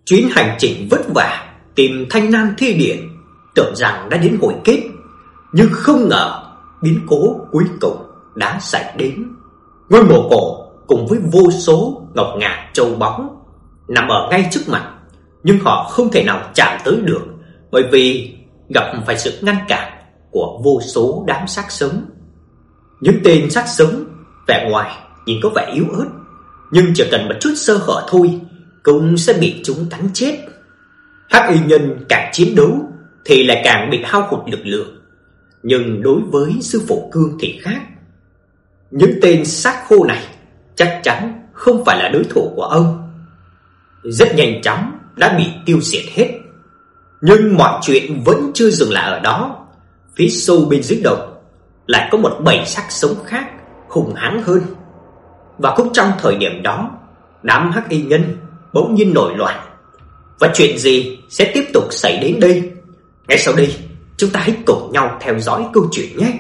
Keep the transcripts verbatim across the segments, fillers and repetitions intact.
Chuyến hành trình vất vả tìm Thanh Nam Thi Điển tưởng rằng đã đến hồi kết, nhưng không ngờ biến cố cuối cùng đã xảy đến. Ngôi mộ cổ cùng với vô số ngọc ngà châu báu nằm ở ngay trước mặt, nhưng họ không thể nào chạm tới được, bởi vì gặp phải sự ngăn cản của vô số đám xác sống. Những tên xác sống vẻ ngoài nhìn có vẻ yếu ớt, nhưng chỉ cần một chút sơ hở thôi cũng sẽ bị chúng cắn chết. Hắc y nhân càng chiến đấu thì lại càng bị hao hụt lực lượng, nhưng đối với sư phụ Cương thì khác. Những tên xác khô này chắc chắn không phải là đối thủ của ông. Rất nhanh chóng đã bị tiêu diệt hết. Nhưng mọi chuyện vẫn chưa dừng lại ở đó. Phía sâu bên dưới đồng lại có một bầy xác sống khác hung hãn hơn. Và cũng trong thời điểm đó, đám hắc y nhân bỗng nhiên nổi loạn. Và chuyện gì sẽ tiếp tục xảy đến đây? Ngay sau đây, chúng ta hãy cùng nhau theo dõi câu chuyện nhé.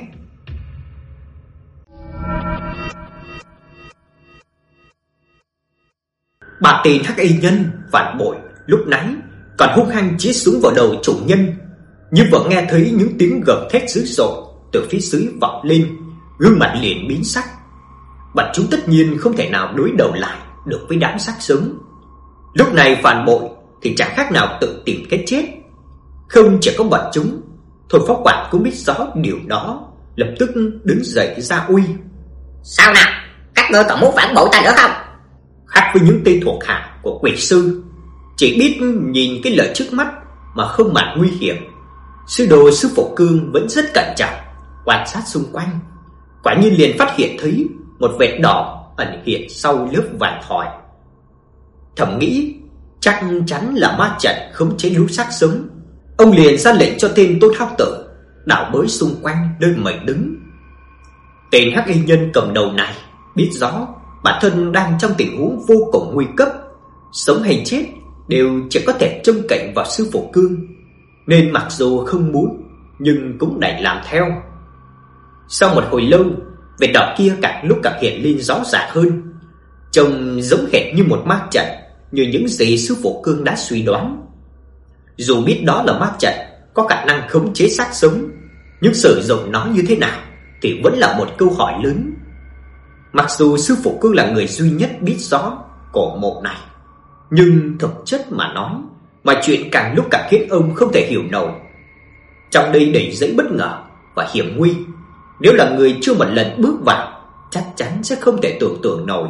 Bà tên hắc y nhân phản bội lúc nãy còn hung hăng chĩa súng vào đầu chủ nhân, nhưng vừa nghe thấy những tiếng gầm thét dữ dội từ phía dưới vọng lên, gương mặt liền biến sắc. Bọn chúng tất nhiên không thể nào đối đầu lại được với đám xác sống. Lúc này phản bội thì chẳng khác nào tự tìm cái chết. Không chỉ có bọn chúng, Thôi Phó Quản cũng biết rõ điều đó, lập tức đứng dậy ra uy. Sao nào, các ngươi còn muốn phản bội ta nữa không? Khác với những tên thuộc hạ của quỷ sư chỉ biết nhìn cái lợi trước mắt mà không màng nguy hiểm, sư đồ sư phụ Cương vẫn rất cẩn trọng quan sát xung quanh. Quả nhiên liền phát hiện thấy một vệt đỏ ẩn hiện sau lớp vải thỏi. Thầm nghĩ chắc chắn là ma trận khống chế lũ xác sống. Ông liền ra lệnh cho tên Tôn Hao Tử đảo bới xung quanh nơi mình đứng. Tên hắc y nhân cầm đầu này biết rõ bản thân đang trong tình huống vô cùng nguy cấp, sống hay chết đều chỉ có thể trông cậy vào sư phụ Cương, nên mặc dù không muốn nhưng cũng đành làm theo. Sau một hồi lâu, vệt đỏ kia càng lúc càng hiện lên rõ ràng hơn, trông giống hệt như một ma trận, như những gì sư phụ Cương đã suy đoán. Dù biết đó là ma trận có khả năng khống chế xác sống, nhưng sử dụng nó như thế nào thì vẫn là một câu hỏi lớn. Mặc dù sư phụ Cương là người duy nhất biết rõ cổ mộ này, nhưng thực chất mà nói, mọi chuyện càng lúc càng khiến ông không thể hiểu nổi. Trong đây đầy dẫy bất ngờ và hiểm nguy, nếu là người chưa một lần bước vào chắc chắn sẽ không thể tưởng tượng nổi.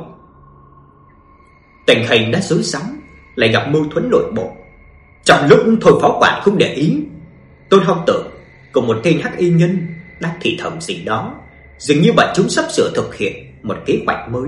Tình hình đã rối rắm, lại gặp mâu thuẫn nội bộ. Trong lúc Thôi Phó Quản không để ý, Tôn Hao Tử cùng một tên hắc y nhân đang thì thầm gì đó, dường như bọn chúng sắp sửa thực hiện một kế hoạch mới.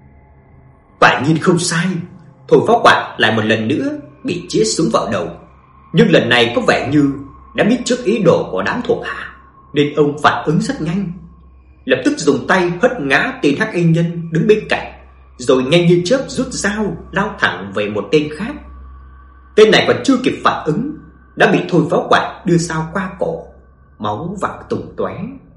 Quả nhiên không sai, Thôi Phó Quản lại một lần nữa bị chĩa súng vào đầu, nhưng lần này có vẻ như đã biết trước ý đồ của đám thuộc hạ, nên ông phản ứng rất nhanh, lập tức dùng tay hất ngã tên hắc y nhân đứng bên cạnh, rồi nhanh như chớp rút dao lao thẳng về một tên khác. Tên này còn chưa kịp phản ứng đã bị Thôi Phó Quản đưa dao qua cổ, máu văng tung tóe.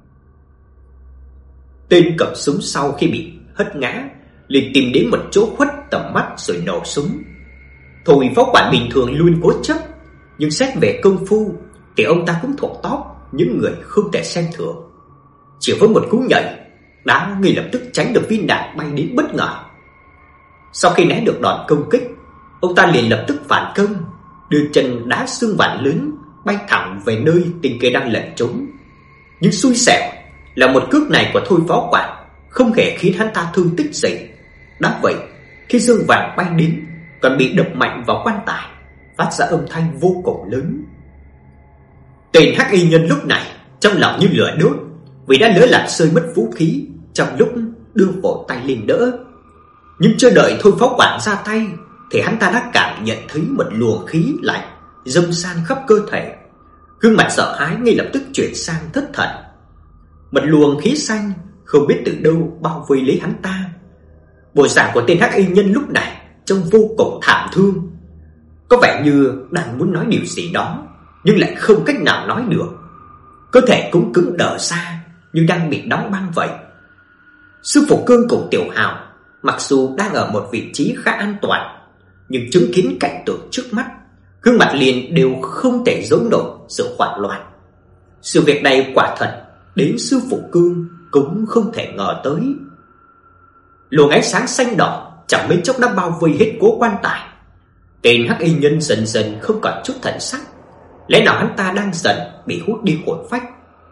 Tên cầm súng sau khi bị hất ngã liền tìm đến một chỗ khuất tầm mắt rồi nổ súng. Thôi Phó Quản bình thường luôn cố chấp, nhưng xét về công phu thì ông ta cũng thuộc top những người không thể xem thường. Chỉ với một cú nhảy đã ngay lập tức tránh được viên đạn bay đến bất ngờ. Sau khi né được đòn công kích, ông ta liền lập tức phản công, đưa chân đá xương vạn lớn bay thẳng về nơi tên kia đang lẩn trốn. Nhưng xui xẻo là một cước này của Thôi Phó Quản không hề khiến hắn ta thương tích gì. Đã vậy, khi dương vàng bay đến còn bị đập mạnh vào quan tài, phát ra âm thanh vô cùng lớn. Tên hắc y nhân lúc này trong lòng như lửa đốt, vì đã lỡ làm rơi mất vũ khí trong lúc đưa vội tay lên đỡ. Nhưng chưa đợi Thôi Phó Quản ra tay thì hắn ta đã cảm nhận thấy một luồng khí lạnh dâng san khắp cơ thể. Gương mặt sợ hãi ngay lập tức chuyển sang thất thần. Một luồng khí xanh không biết từ đâu bao vây lấy hắn ta. Bộ dạng của tên hắc y nhân lúc này trông vô cùng thảm thương, có vẻ như đang muốn nói điều gì đó nhưng lại không cách nào nói được. Cơ thể cũng cứng đờ ra như đang bị đóng băng vậy. Sư phụ Cương cùng Tiểu Hào mặc dù đang ở một vị trí khá an toàn, nhưng chứng kiến cảnh tượng trước mắt, gương mặt liền đều không thể giấu nổi sự hoảng loạn. Sự việc này quả thật đến sư phụ Cương cũng không thể ngờ tới. Luồng ánh sáng xanh đỏ chẳng mấy chốc đã bao vây hết cố quan tài. Tên hắc y nhân dần dần không còn chút thần sắc. Lẽ nào hắn ta đang dần bị hút đi hồn phách?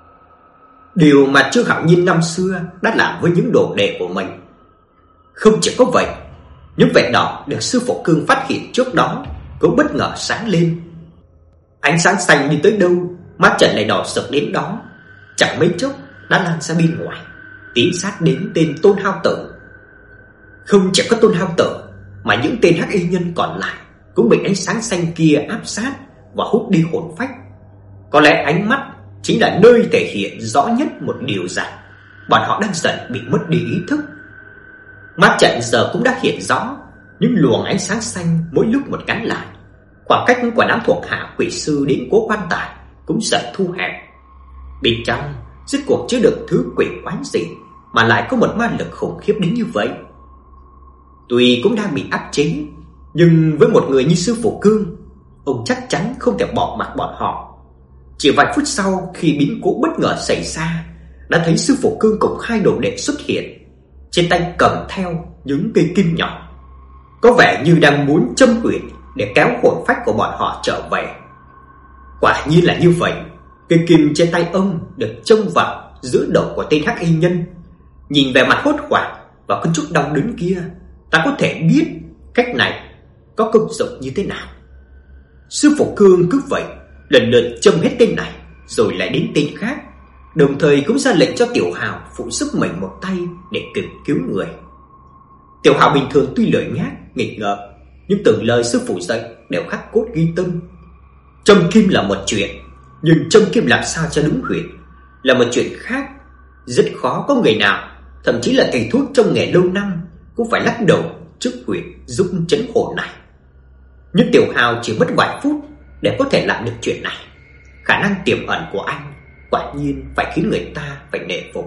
Điều mà Trương Hạo Nhiên năm xưa đã làm với những đồ đệ của mình. Không chỉ có vậy, những vệt đỏ được sư phụ Cương phát hiện trước đó cũng bất ngờ sáng lên. Ánh sáng xanh đi tới đâu, mắt trận lại đỏ sực đến đó. Chẳng mấy chốc đã lan ra bên ngoài, tiến sát đến tên Tôn Hao Tử. Không chỉ có Tôn Hao Tử, mà những tên hắc y nhân còn lại cũng bị ánh sáng xanh kia áp sát và hút đi hồn phách. Có lẽ ánh mắt chính là nơi thể hiện rõ nhất một điều rằng bọn họ đang dần bị mất đi ý thức. Mắt trận giờ cũng đã hiện rõ những luồng ánh sáng xanh mỗi lúc một ngắn lại. Khoảng cách của đám thuộc hạ quỷ sư đến cố quan tài cũng dần thu hẹp. Bên trong rốt cuộc chứa được thứ quỷ quái gì mà lại có một ma lực khủng khiếp đến như vậy. Tuy cũng đang bị áp chế, nhưng với một người như sư phụ Cương, ông chắc chắn không thể bỏ mặc bọn họ. Chỉ vài phút sau, khi biến cố bất ngờ xảy ra, đã thấy sư phụ Cương cùng hai đồ đệ xuất hiện, trên tay cầm theo những cây kim nhỏ, có vẻ như đang muốn châm huyệt để kéo hồn phách của bọn họ trở về. Quả nhiên là như vậy. Cây kim trên tay ông được châm vào giữa đầu của tên hắc y nhân. Nhìn vẻ mặt hốt hoảng và có chút đau đớn kia, ta có thể biết cách này có công dụng như thế nào. Sư phụ Cương cứ vậy lần lượt châm hết tên này rồi lại đến tên khác, đồng thời cũng ra lệnh cho Tiểu Hào phụ giúp mình một tay để kịp cứu người. Tiểu Hào bình thường tuy lười nhác, nghịch ngợm, nhưng từng lời sư phụ dạy đều khắc cốt ghi tâm. Châm kim là một chuyện, nhưng châm kim làm sao cho đúng huyệt là một chuyện khác. Rất khó có người nào, thậm chí là thầy thuốc trong nghề lâu năm, cũng phải lắc đầu trước huyệt giúp chấn hồn này. Nhưng Tiểu Hào chỉ mất vài phút để có thể làm được chuyện này. Khả năng tiềm ẩn của anh quả nhiên phải khiến người ta phải nể phục.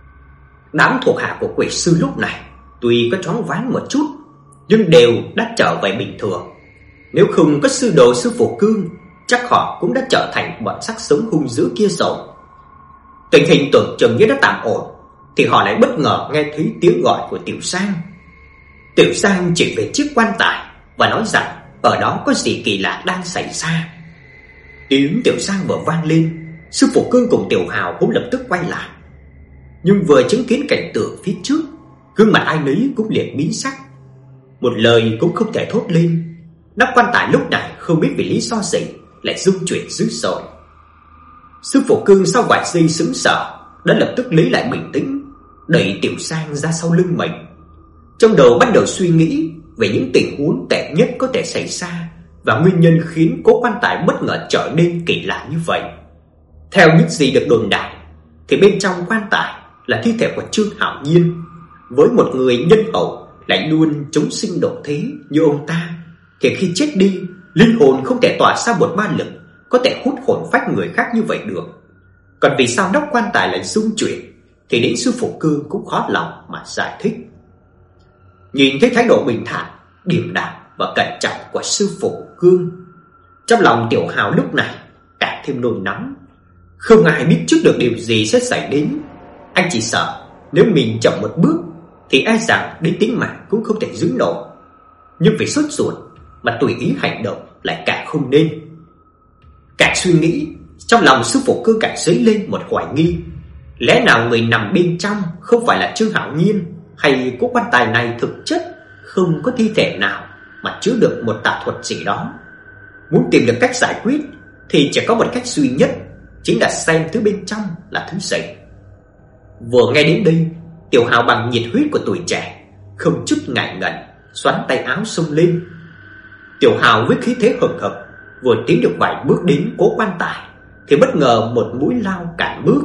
Đám thuộc hạ của quỷ sư lúc này tuy có choáng váng một chút, nhưng đều đã trở về bình thường. Nếu không có sư đồ sư phụ Cương, chắc họ cũng đã trở thành bọn xác sống hung dữ kia rồi. Tình hình tưởng chừng như đã tạm ổn, thì họ lại bất ngờ nghe thấy tiếng gọi của Tiểu Sang. Tiểu Sang chỉ về chiếc quan tài và nói rằng ở đó có gì kỳ lạ đang xảy ra. Tiếng Tiểu Sang vừa vang lên, sư phụ Cương cùng Tiểu Hào cũng lập tức quay lại. Nhưng vừa chứng kiến cảnh tượng phía trước, gương mặt ai nấy cũng liền biến sắc, một lời cũng không thể thốt lên. Nắp quan tài lúc này không biết vì lý do gì lại rung chuyển dữ dội. Sư phụ Cương sau vài giây sững sờ đã lập tức lấy lại bình tĩnh, đẩy Tiểu Sang ra sau lưng mình. Trong đầu bắt đầu suy nghĩ về những tình huống tệ nhất có thể xảy ra và nguyên nhân khiến cố quan tài bất ngờ trở nên kỳ lạ như vậy. Theo những gì được đồn đại thì bên trong quan tài là thi thể của Trương Hạo Nhiên. Với một người nhân hậu lại luôn chống sinh độ thế như ông ta, thì khi chết đi, linh hồn không thể tỏa ra một ma lực có thể hút hồn phách người khác như vậy được. Còn vì sao nắp quan tài lại rung chuyển thì đến sư phụ Cương cũng khó lòng mà giải thích. Nhìn thấy thái độ bình thản, điềm đạm và cẩn trọng của sư phụ Cương, trong lòng Tiểu Hào lúc này càng thêm nôn nóng. Không ai biết trước được điều gì sẽ xảy đến. Anh chỉ sợ nếu mình chậm một bước thì e rằng đến tính mạng cũng không thể giữ nổi. Nhưng vì sốt ruột mà tùy ý hành động lại càng không nên. Càng suy nghĩ, trong lòng sư phụ Cương càng dấy lên một hoài nghi. Lẽ nào người nằm bên trong không phải là Trương Hạo Nhiên, hay cố quan tài này thực chất không có thi thể nào mà chứa được một tà thuật gì đó? Muốn tìm được cách giải quyết thì chỉ có một cách duy nhất, chính là xem thứ bên trong là thứ gì. Vừa nghe đến đây, Tiểu Hào bằng nhiệt huyết của tuổi trẻ không chút ngại ngần xoắn tay áo xông lên. Tiểu Hào với khí thế hừng hực vừa tiến được vài bước đến cố quan tài thì bất ngờ một mũi lao cản bước.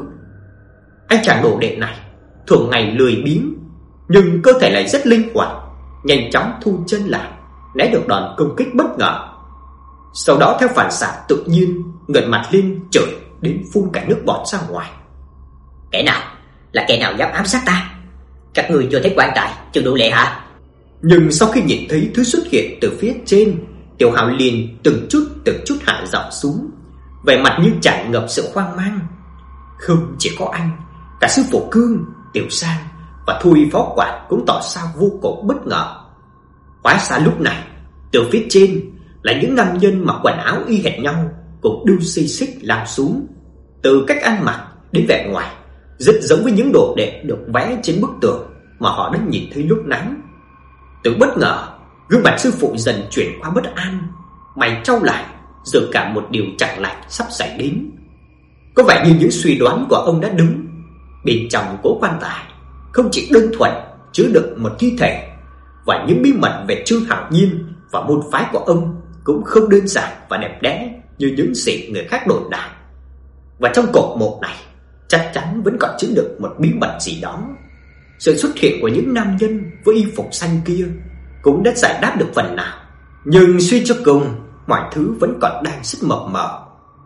Anh chàng đồ đệ này thường ngày lười biếng, nhưng cơ thể lại rất linh hoạt, nhanh chóng thu chân lại, né được đòn công kích bất ngờ. Sau đó theo phản xạ tự nhiên ngẩng mặt lên chửi đến phun cả nước bọt ra ngoài. Kẻ nào? Là kẻ nào dám ám sát ta? Các người chưa thấy quan tài chưa đủ lệ hả? Nhưng sau khi nhìn thấy thứ xuất hiện từ phía trên, Tiểu Hạo liền từng chút từng chút hạ giọng xuống, vẻ mặt như tràn ngập sự hoang mang. Không chỉ có anh, cả sư phụ Cương, Tiểu Sang và Thôi phó quản cũng tỏ ra vô cùng bất ngờ. Hóa ra lúc này, từ phía trên là những nam nhân mặc quần áo y hệt nhau, cùng đu xì xích lao xuống. Từ cách ăn mặc đến vẻ ngoài, rất giống với những đồ đệ được vẽ trên bức tường mà họ đã nhìn thấy lúc nãy. Từ bất ngờ, gương mặt sư phụ dần chuyển qua bất an, mày trao lại, dự cảm một điều chẳng lành sắp xảy đến. Có vẻ như những suy đoán của ông đã đúng. Bên trong cố quan tài không chỉ đơn thuần chứa đựng một thi thể, và những bí mật về Trương Hạo Nhiên và môn phái của ông cũng không đơn giản và đẹp đẽ như những gì người khác đồn đại. Và trong cột mộ này chắc chắn vẫn còn chứa đựng một bí mật gì đó. Sự xuất hiện của những nam nhân với y phục xanh kia cũng đã giải đáp được phần nào, nhưng suy cho cùng, mọi thứ vẫn còn đang rất mập mờ.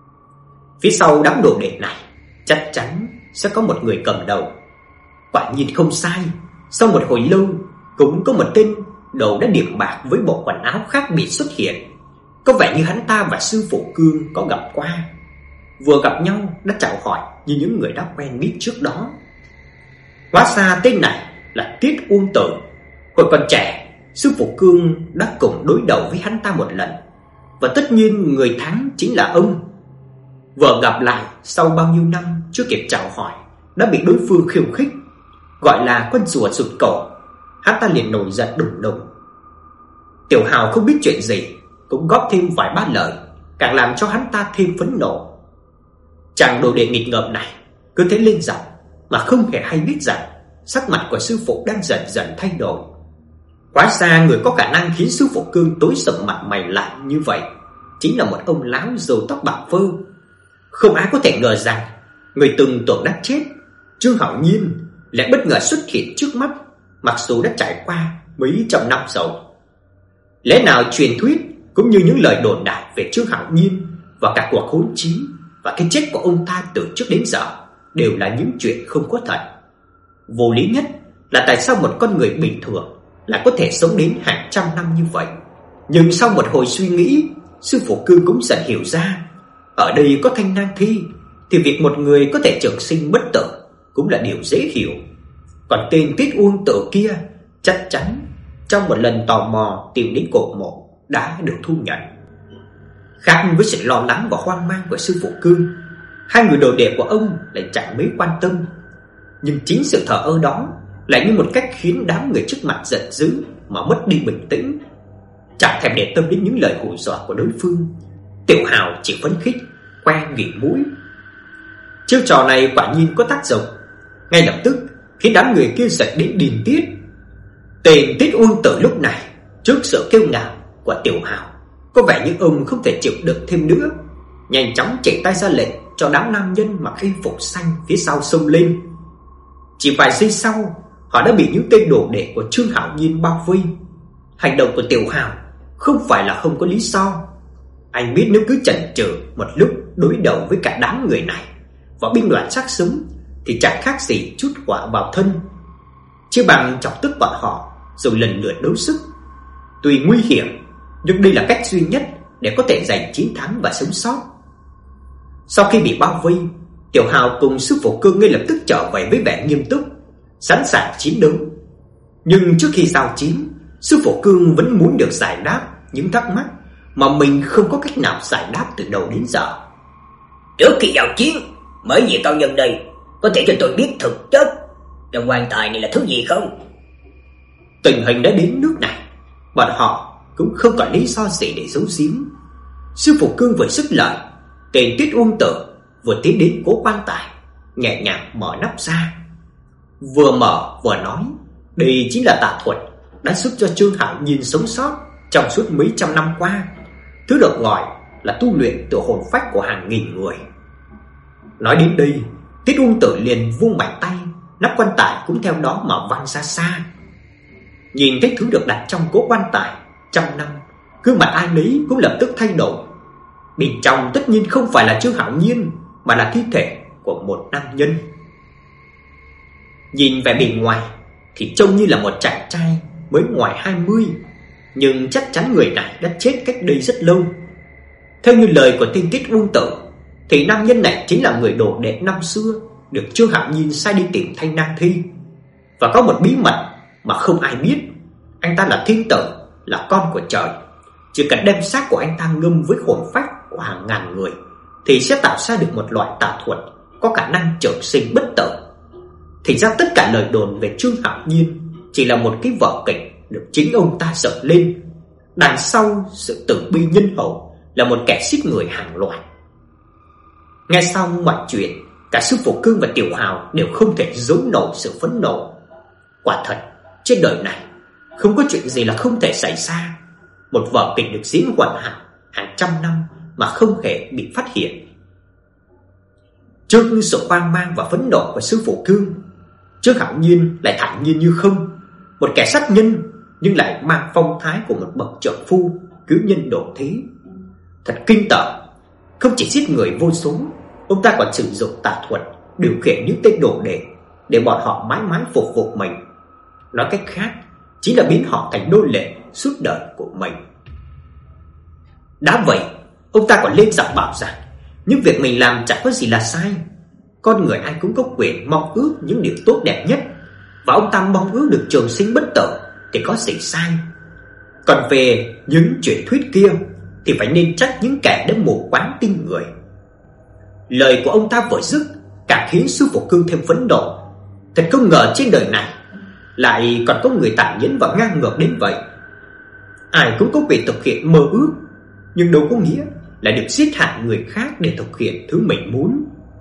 Phía sau đám đồ đệ này chắc chắn sẽ có một người cầm đầu. Quả nhiên không sai, sau một hồi lâu cũng có một tên đầu đã điểm bạc với bộ quần áo khác biệt xuất hiện. Có vẻ như hắn ta và sư phụ Cương có gặp qua, vừa gặp nhau đã chào hỏi như những người đã quen biết trước đó. Hóa ra tên này là Tiết Uông Tử. Hồi còn trẻ, sư phụ Cương đã cùng đối đầu với hắn ta một lần, và tất nhiên người thắng chính là ông. Vừa gặp lại sau bao nhiêu năm chưa kịp chào hỏi đã bị đối phương khiêu khích, gọi là con rùa sụt cổ. Hắn ta liền nổi giận đùng đùng. Tiểu Hào không biết chuyện gì, cũng góp thêm vài ba lời, càng làm cho hắn ta thêm phẫn nộ. Chàng đồ đệ nghịch ngợm này cứ thế lên giọng, mà không hề hay biết rằng sắc mặt của sư phụ đang dần dần thay đổi. Hóa ra người có khả năng khiến sư phụ Cương tối sầm mặt mày lại như vậy chính là một ông lão râu tóc bạc phơ. Không ai có thể ngờ rằng người từng tưởng đã chết, Trương Hạo Nhiên, lại bất ngờ xuất hiện trước mắt, mặc dù đã trải qua mấy trăm năm rồi. Lẽ nào truyền thuyết cũng như những lời đồn đại về Trương Hạo Nhiên và cả cuộc hỗn chiến và cái chết của ông ta từ trước đến giờ đều là những chuyện không có thật. Vô lý nhất là tại sao một con người bình thường lại có thể sống đến hàng trăm năm như vậy. Nhưng sau một hồi suy nghĩ, sư phụ Cương cũng dần hiểu ra, ở đây có thanh nang thi thì việc một người có thể trường sinh bất tử cũng là điều dễ hiểu. Còn tên Tiết Uông Tử kia chắc chắn trong một lần tò mò tìm đến cột mộ đã được thu nhận. Khác với sự lo lắng và hoang mang của sư phụ Cương, hai người đồ đệ của ông lại chẳng mấy quan tâm. Nhưng chính sự thờ ơ đó lại như một cách khiến đám người trước mặt giận dữ mà mất đi bình tĩnh, chẳng thèm để tâm đến những lời hù dọa của đối phương. Tiểu Hào chỉ phấn khích que nghỉ mũi. Chiêu trò này quả nhiên có tác dụng, ngay lập tức khiến đám người kia giận đến điên tiết. Tên Tiết Uông Tử lúc này trước sự kiêu ngạo của Tiểu Hào, có vẻ như ông không thể chịu đựng thêm nữa, nhanh chóng chỉ tay ra lệnh cho đám nam nhân mặc y phục xanh phía sau xông lên. Chỉ vài giây sau, họ đã bị những tên đồ đệ của Trương Hạo Nhiên bao vây. Hành động của Tiểu Hào không phải là không có lý do. Anh biết nếu cứ chần chừ một lúc đối đầu với cả đám người này và binh đoàn sắc súng thì chẳng khác gì chút hỏa vào thân, chứ bằng chọc tức bọn họ rồi lần lượt đấu sức. Tuy nguy hiểm, nhưng đây là cách duy nhất để có thể giành chiến thắng và sống sót. Sau khi bị bao vây, Tiểu Hào cùng sư phụ Cương ngay lập tức trở về với vẻ nghiêm túc, sẵn sàng chiến đấu. Nhưng trước khi giao chiến, sư phụ Cương vẫn muốn được giải đáp những thắc mắc mà mình không có cách nào giải đáp từ đầu đến giờ. Trước khi giao chiến, mấy vị cao nhân đây có thể cho tôi biết thực chất trong quan tài này là thứ gì không? Tình hình đã đến nước này, bọn họ cũng không còn lý do gì để giấu giếm. Sư phụ Cương vừa dứt lời, tên Tiết Uông Tử vừa tiến đến cố quan tài, nhẹ nhàng mở nắp ra. Vừa mở vừa nói, đây chính là tà thuật đã giúp cho Trương Hạo Nhiên sống sót trong suốt mấy trăm năm qua. Thứ được gọi là tu luyện từ hồn phách của hàng nghìn người. Nói đến đây, Tiết Uông Tử liền vung mạnh tay, nắp quan tài cũng theo đó mà văng ra xa. Nhìn thấy thứ được đặt trong cố quan tài trăm năm, gương mặt ai nấy cũng lập tức thay đổi. Bên trong tất nhiên không phải là Trương Hạo Nhiên, mà là thi thể của một nam nhân. Nhìn vẻ bề ngoài thì trông như là một chàng trai mới ngoài hai mươi, nhưng chắc chắn người này đã chết cách đây rất lâu. Theo như lời của tên Tiết Ung Tử thì nam nhân này chính là người đồ đệ năm xưa được Trương Hạo Nhiên sai đi tìm Thanh Nang Thi. Và có một bí mật mà không ai biết, anh ta là thiên tử, là con của trời. Chỉ cần đem xác của anh ta ngâm với hồn phách của hàng ngàn người thì sẽ tạo ra được một loại tà thuật có khả năng trường sinh bất tử. Thì ra tất cả lời đồn về Trương Hạo Nhiên chỉ là một cái vở kịch được chính ông ta dựng lên. Đằng sau sự tử bi nhân hậu là một kẻ giết người hàng loạt. Nghe xong mọi chuyện, cả Sư Phụ Cương và Tiểu Hào đều không thể giấu nổi sự phẫn nộ. Quả thật, trên đời này không có chuyện gì là không thể xảy ra. Một vở kịch được diễn hoàn hảo hàng trăm năm mà không hề bị phát hiện. Trước sự hoang mang và phẫn nộ của Sư Phụ Cương, Trương Hạo Nhiên lại thản nhiên như không. Một kẻ sát nhân nhưng lại mang phong thái của một bậc trượng phu cứu nhân độ thế. Thật kinh tởm. Không chỉ giết người vô số, ông ta còn sử dụng tà thuật điều khiển những tên đồ đệ để bọn họ mãi mãi phục vụ mình. Nói cách khác, chính là biến họ thành nô lệ suốt đời của mình. Đã vậy, ông ta còn lên giọng bảo rằng những việc mình làm chẳng có gì là sai. Con người ai cũng có quyền mong ước những điều tốt đẹp nhất, và ông ta mong ước được trường sinh bất tử thì có gì sai. Còn về những truyền thuyết kia thì phải nên trách những kẻ đã mù quáng tin người. Lời của ông ta vừa dứt càng khiến Sư Phụ Cương thêm phẫn nộ. Thật không ngờ trên đời này lại còn có người tàn nhẫn và ngang ngược đến vậy. Ai cũng có quyền thực hiện mơ ước, nhưng đâu có nghĩa là được giết hại người khác để thực hiện thứ mình muốn.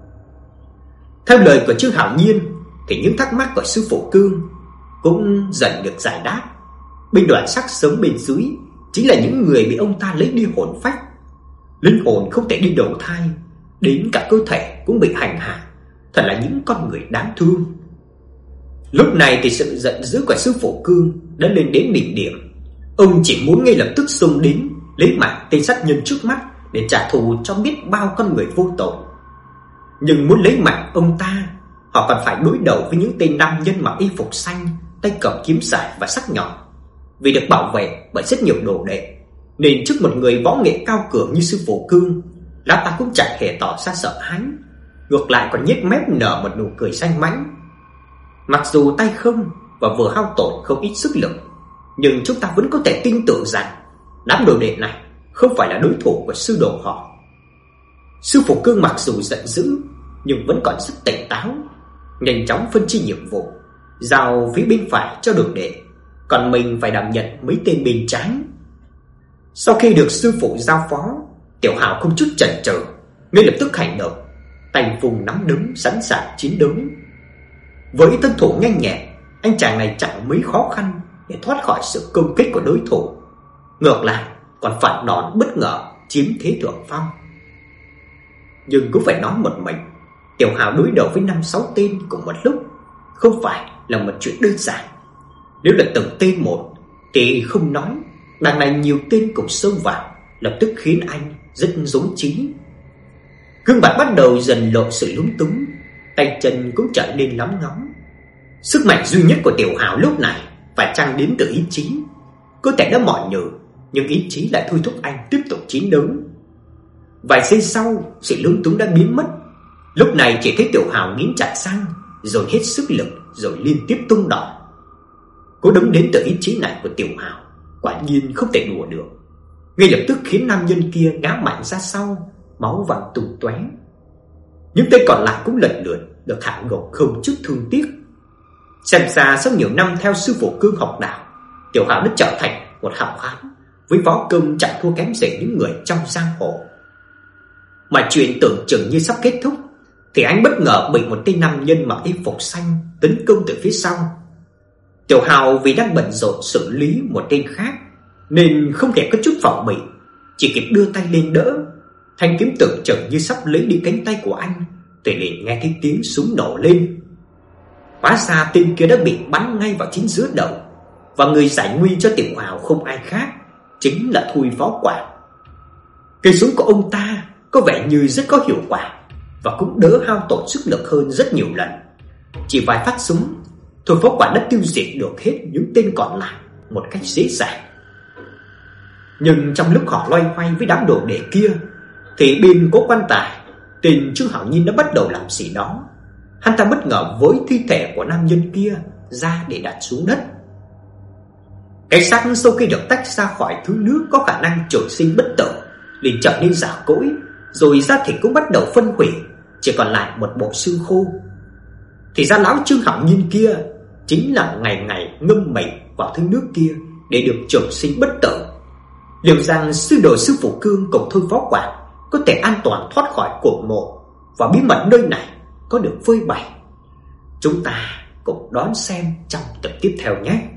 Theo lời của Trương Hạo Nhiên thì những thắc mắc của Sư Phụ Cương cũng dần được giải đáp. Binh đoàn sắc sống bên dưới chính là những người bị ông ta lấy đi hồn phách. Linh hồn không thể đi đầu thai, đến cả cơ thể cũng bị hành hạ. Thật là những con người đáng thương. Lúc này thì sự giận dữ của Sư Phụ Cương đã lên đến đỉnh điểm. Ông chỉ muốn ngay lập tức xông đến lấy mạng tên sát nhân trước mắt để trả thù cho biết bao con người vô tội. Nhưng muốn lấy mạng ông ta, họ còn phải đối đầu với những tên nam nhân mặc y phục xanh, tay cầm kiếm dài và sắc nhọn. Vì được bảo vệ bởi rất nhiều đồ đệ, nên trước một người võ nghệ cao cường như Sư Phụ Cương, lão ta cũng chẳng hề tỏ ra sợ hãi, ngược lại còn nhếch mép nở một nụ cười xanh mãnh. Mặc dù tay không và vừa hao tổn không ít sức lực, nhưng chúng ta vẫn có thể tin tưởng rằng đám đồ đệ này không phải là đối thủ của sư đồ họ. Sư Phụ Cương mặc dù giận dữ nhưng vẫn còn rất tỉnh táo, nhanh chóng phân chia nhiệm vụ, giao phía bên phải cho đồ đệ, còn mình phải đảm nhận mấy tên bên trái. Sau khi được sư phụ giao phó, Tiểu Hào không chút chần chừ, ngay lập tức hành động, tay vùng nắm đấm sẵn sàng chiến đấu. Với thân thủ nhanh nhẹn, anh chàng này chẳng mấy khó khăn để thoát khỏi sự công kích của đối thủ, ngược lại còn phản đòn bất ngờ chiếm thế thượng phong. Nhưng cũng phải nói một mình, Tiểu Hào đối đầu với năm sáu tên cùng một lúc không phải là một chuyện đơn giản. Nếu là từng tên một thì không nói, đằng này nhiều tên cùng xông vào, lập tức khiến anh rất rối trí. Gương mặt bắt đầu dần lộ sự lúng túng, tay chân cũng trở nên lóng ngóng. Sức mạnh duy nhất của Tiểu Hào lúc này phải chăng đến từ ý chí. Cơ thể đã mỏi nhừ, nhưng ý chí lại thôi thúc anh tiếp tục chiến đấu. Vài giây sau, sự lúng túng đã biến mất. Lúc này chỉ thấy Tiểu Hào nghiến chặt răng, rồi hết sức lực, rồi liên tiếp tung đòn. Cú đấm đến từ ý chí này của Tiểu Hào quả nhiên không thể đùa được, ngay lập tức khiến nam nhân kia ngã mạnh ra sau, máu văng tung tóe. Những tên còn lại cũng lần lượt được hạ gục không chút thương tiếc. Xem ra sau nhiều năm theo sư phụ Cương học đạo, Tiểu Hào đã trở thành một hảo hán với võ công chẳng thua kém gì những người trong giang hồ. Mà chuyện tưởng chừng như sắp kết thúc thì anh bất ngờ bị một tên nam nhân mặc y phục xanh tấn công từ phía sau. Tiểu Hào vì đang bận rộn xử lý một tên khác nên không thể có chút phòng bị, chỉ kịp đưa tay lên đỡ. Thanh kiếm tưởng chừng như sắp lấy đi cánh tay của anh thì liền nghe thấy tiếng súng nổ lên. Hóa ra tên kia đã bị bắn ngay vào chính giữa đầu, và người giải nguy cho Tiểu Hào không ai khác, chính là Thôi Phó Quảng. Cây súng của ông ta có vẻ như rất có hiệu quả và cũng đỡ hao tổn sức lực hơn rất nhiều lần. Chỉ vài phát súng, Thôi Phó Quảng đã tiêu diệt được hết những tên còn lại một cách dễ dàng. Nhưng trong lúc họ loay hoay với đám đồ đệ kia thì bên cố quan tài, tên Trương Hạo Nhiên đã bắt đầu làm gì đó. Hắn ta bất ngờ với thi thể của nam nhân kia ra để đặt xuống đất. Cái xác sau khi được tách ra khỏi thứ nước có khả năng trường sinh bất tử liền trở nên già cỗi, rồi da thịt cũng bắt đầu phân hủy, chỉ còn lại một bộ xương khô. Thì ra lão Trương Hạo Nhiên kia chính là ngày ngày ngâm mình vào thứ nước kia để được trường sinh bất tử. Liệu rằng sư đồ sư phụ Cương cùng Thôi Phó Quản có thể an toàn thoát khỏi cổ mộ và bí mật nơi này có được phơi bày? Chúng ta cùng đón xem trong tập tiếp theo nhé.